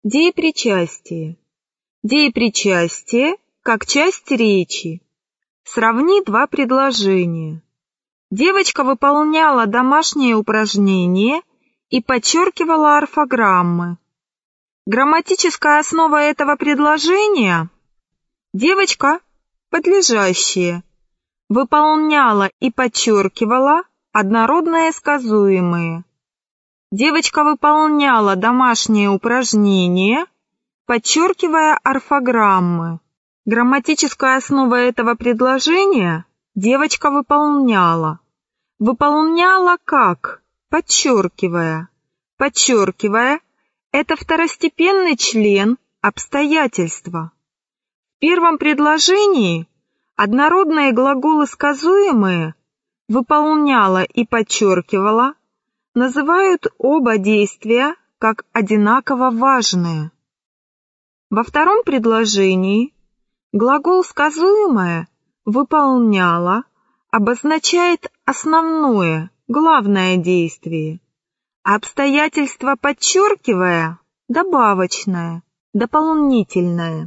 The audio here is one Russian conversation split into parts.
Деепричастие. Деепричастие как часть речи. Сравни два предложения. Девочка выполняла домашнее упражнение и подчеркивала орфограммы. Грамматическая основа этого предложения – девочка, подлежащее, выполняла и подчеркивала однородные сказуемые. Девочка выполняла домашнее упражнение, подчеркивая орфограммы. Грамматическая основа этого предложения – девочка выполняла. Выполняла как? Подчеркивая. Подчеркивая – это второстепенный член обстоятельства. В первом предложении однородные глаголы сказуемые «выполняла» и «подчеркивала» называют оба действия как одинаково важные. Во втором предложении глагол сказуемое «выполняла» обозначает основное, главное действие, а обстоятельство «подчеркивая» – добавочное, дополнительное.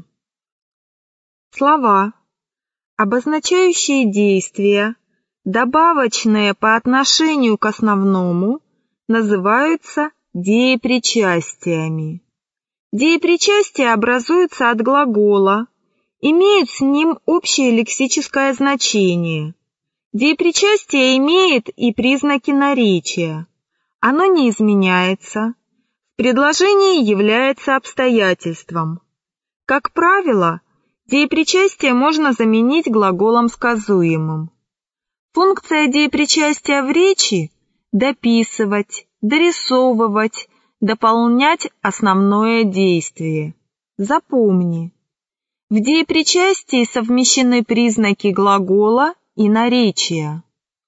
Слова, обозначающие действия, добавочные по отношению к основному, называются деепричастиями. Деепричастия образуются от глагола, имеют с ним общее лексическое значение. Деепричастие имеет и признаки наречия. Оно не изменяется. В предложении является обстоятельством. Как правило, деепричастие можно заменить глаголом сказуемым. Функция деепричастия в речи – дописывать, дорисовывать, дополнять основное действие. Запомни. В деепричастии совмещены признаки глагола и наречия.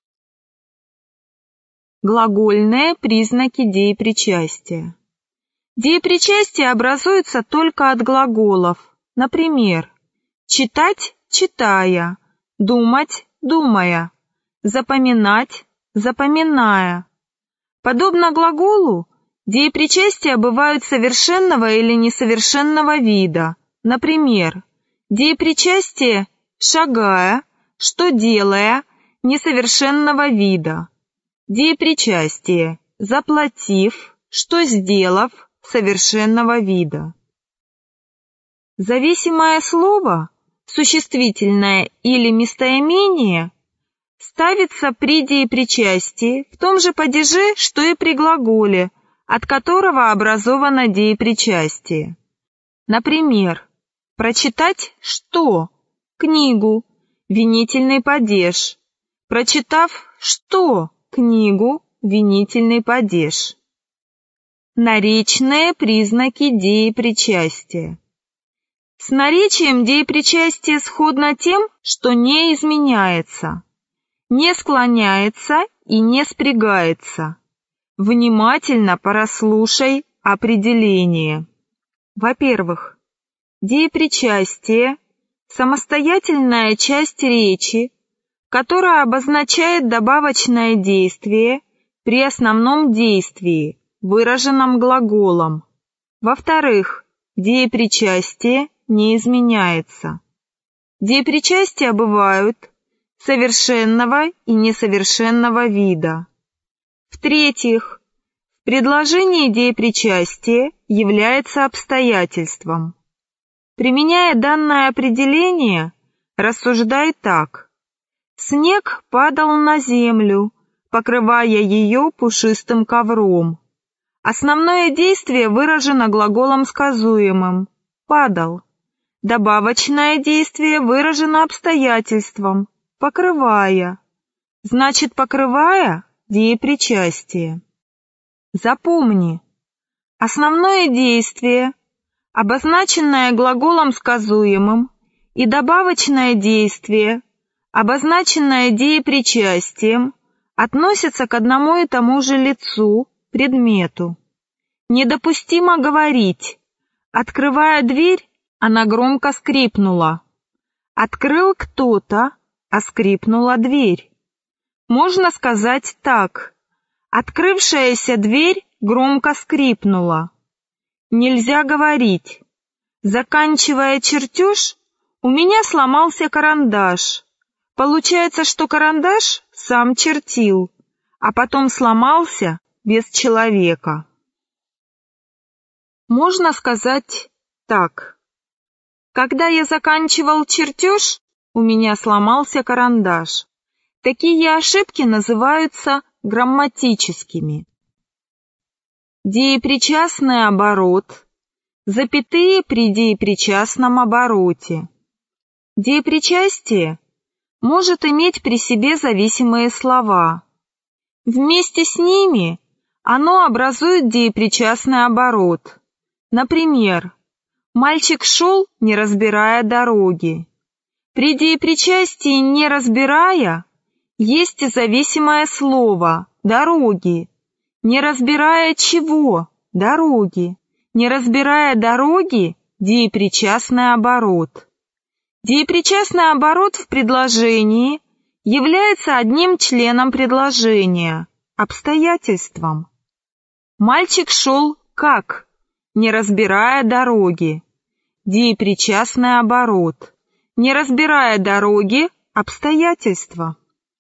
Глагольные признаки деепричастия. Деепричастие образуется только от глаголов. Например, читать – читая, думать – думая, запоминать – запоминая. Подобно глаголу, деепричастия бывают совершенного или несовершенного вида. Например, деепричастие «шагая», «что делая» несовершенного вида. Деепричастие «заплатив», «что сделав» совершенного вида. Зависимое слово, существительное или местоимение, ставится при деепричастии в том же падеже, что и при глаголе, от которого образовано деепричастие. Например, прочитать что? Книгу, винительный падеж. Прочитав что? Книгу, винительный падеж. Наречные признаки деепричастия. С наречием деепричастие сходно тем, что не изменяется, не склоняется и не спрягается. Внимательно прослушай определение. Во-первых, деепричастие – самостоятельная часть речи, которая обозначает добавочное действие при основном действии, выраженном глаголом. Во-вторых, деепричастие не изменяется. Деепричастия бывают совершенного и несовершенного вида. В-третьих, предложение деепричастия является обстоятельством. Применяя данное определение, рассуждай так. Снег падал на землю, покрывая ее пушистым ковром. Основное действие выражено глаголом сказуемым «падал». Добавочное действие выражено обстоятельством «покрывая». Значит, покрывая – деепричастие. Запомни, основное действие, обозначенное глаголом сказуемым, и добавочное действие, обозначенное деепричастием, относятся к одному и тому же лицу, предмету. Недопустимо говорить «открывая дверь, она громко скрипнула». «Открыл кто-то, а скрипнула дверь». Можно сказать так: открывшаяся дверь громко скрипнула. нельзя говорить. Заканчивая чертеж, у меня сломался карандаш. Получается, что карандаш сам чертил, а потом сломался без человека. Можно сказать так. Когда я заканчивал чертеж, у меня сломался карандаш. Такие ошибки называются грамматическими. Деепричастный оборот, запятые при деепричастном обороте. Деепричастие может иметь при себе зависимые слова. Вместе с ними оно образует деепричастный оборот. Например, мальчик шел, не разбирая дороги. При деепричастии «не разбирая» есть зависимое слово «дороги». Не разбирая чего? Дороги. Не разбирая дороги – деепричастный оборот. Деепричастный оборот в предложении является одним членом предложения – обстоятельством. Мальчик шел как? Не разбирая дороги. Деепричастный оборот. Не разбирая дороги – обстоятельства.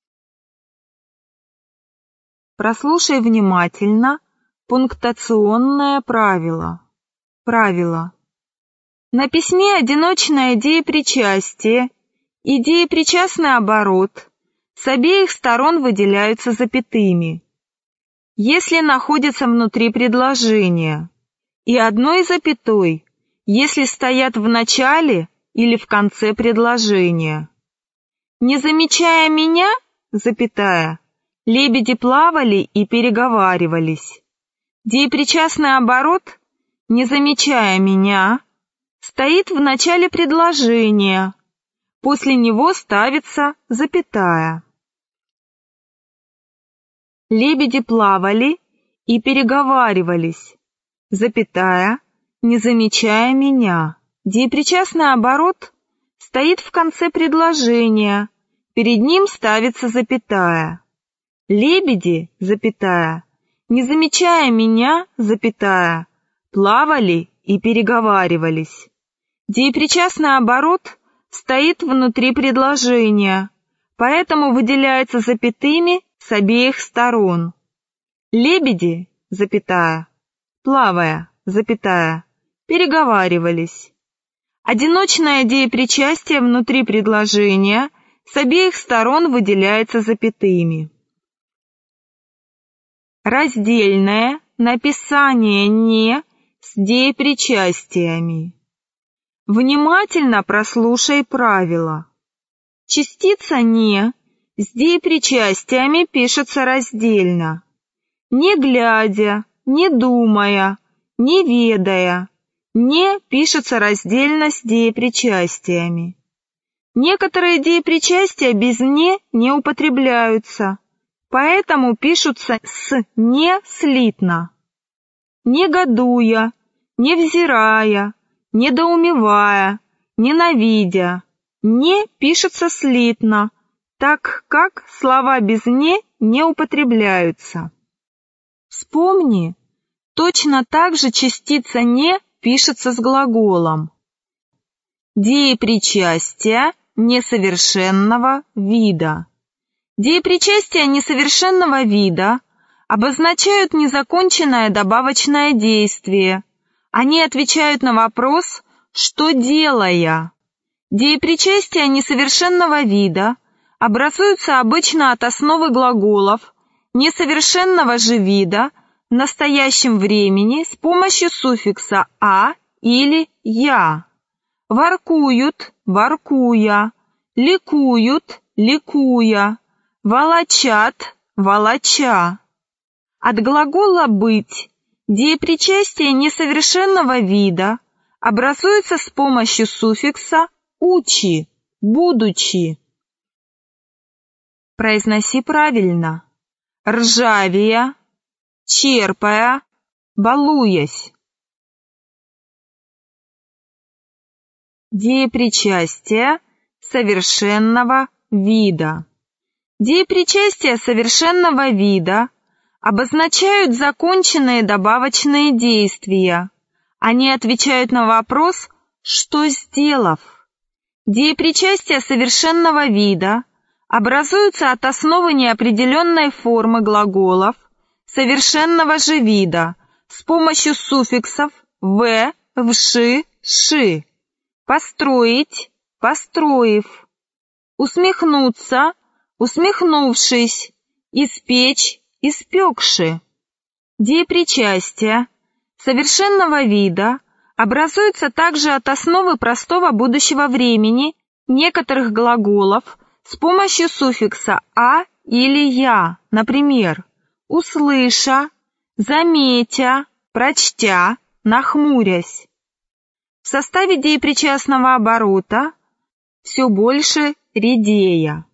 Прослушай внимательно пунктуационное правило. Правило. На письме одиночное деепричастие и деепричастный оборот с обеих сторон выделяются запятыми, если находятся внутри предложения, и одной запятой, если стоят в начале или в конце предложения. Не замечая меня, запятая, лебеди плавали и переговаривались. Деепричастный оборот, не замечая меня, стоит в начале предложения, после него ставится запятая. Лебеди плавали и переговаривались, запятая, не замечая меня. Деепричастный оборот стоит в конце предложения, перед ним ставится запятая. Лебеди, запятая, не замечая меня, запятая, плавали и переговаривались. Деепричастный оборот стоит внутри предложения, поэтому выделяется запятыми с обеих сторон. Лебеди, запятая, плавая, запятая, переговаривались. Одиночное деепричастие внутри предложения с обеих сторон выделяется запятыми. Раздельное написание «не» с деепричастиями. Внимательно прослушай правила. Частица «не» с деепричастиями пишется раздельно. Не глядя, не думая, не ведая. «Не» пишется раздельно с деепричастиями. Некоторые деепричастия без «не» не употребляются, поэтому пишутся с «не» слитно. Негодуя, невзирая, недоумевая, ненавидя. «Не» пишется слитно, так как слова без «не» не употребляются. Вспомни, точно так же частица «не» пишется с глаголом. Деепричастия несовершенного вида. Деепричастия несовершенного вида обозначают незаконченное добавочное действие. Они отвечают на вопрос «что делая?». Деепричастия несовершенного вида образуются обычно от основы глаголов несовершенного же вида в настоящем времени с помощью суффикса «а» или «я». Воркуют, воркуя, ликуют, ликуя, волочат, волоча. От глагола «быть» деепричастие несовершенного вида образуется с помощью суффикса «учи», «будучи». Произноси правильно. Ржавея, черпая, балуясь. Деепричастие совершенного вида. Деепричастия совершенного вида обозначают законченные добавочные действия. Они отвечают на вопрос «что сделав?». Деепричастия совершенного вида образуются от основы неопределенной формы глаголов совершенного же вида с помощью суффиксов «в», «вши», «ши». Построить, построив. Усмехнуться, усмехнувшись. Испечь, испекши. Деепричастия совершенного вида образуются также от основы простого будущего времени некоторых глаголов с помощью суффикса «а» или «я», например, услыша, заметя, прочтя, нахмурясь. В составе деепричастного оборота все больше редея.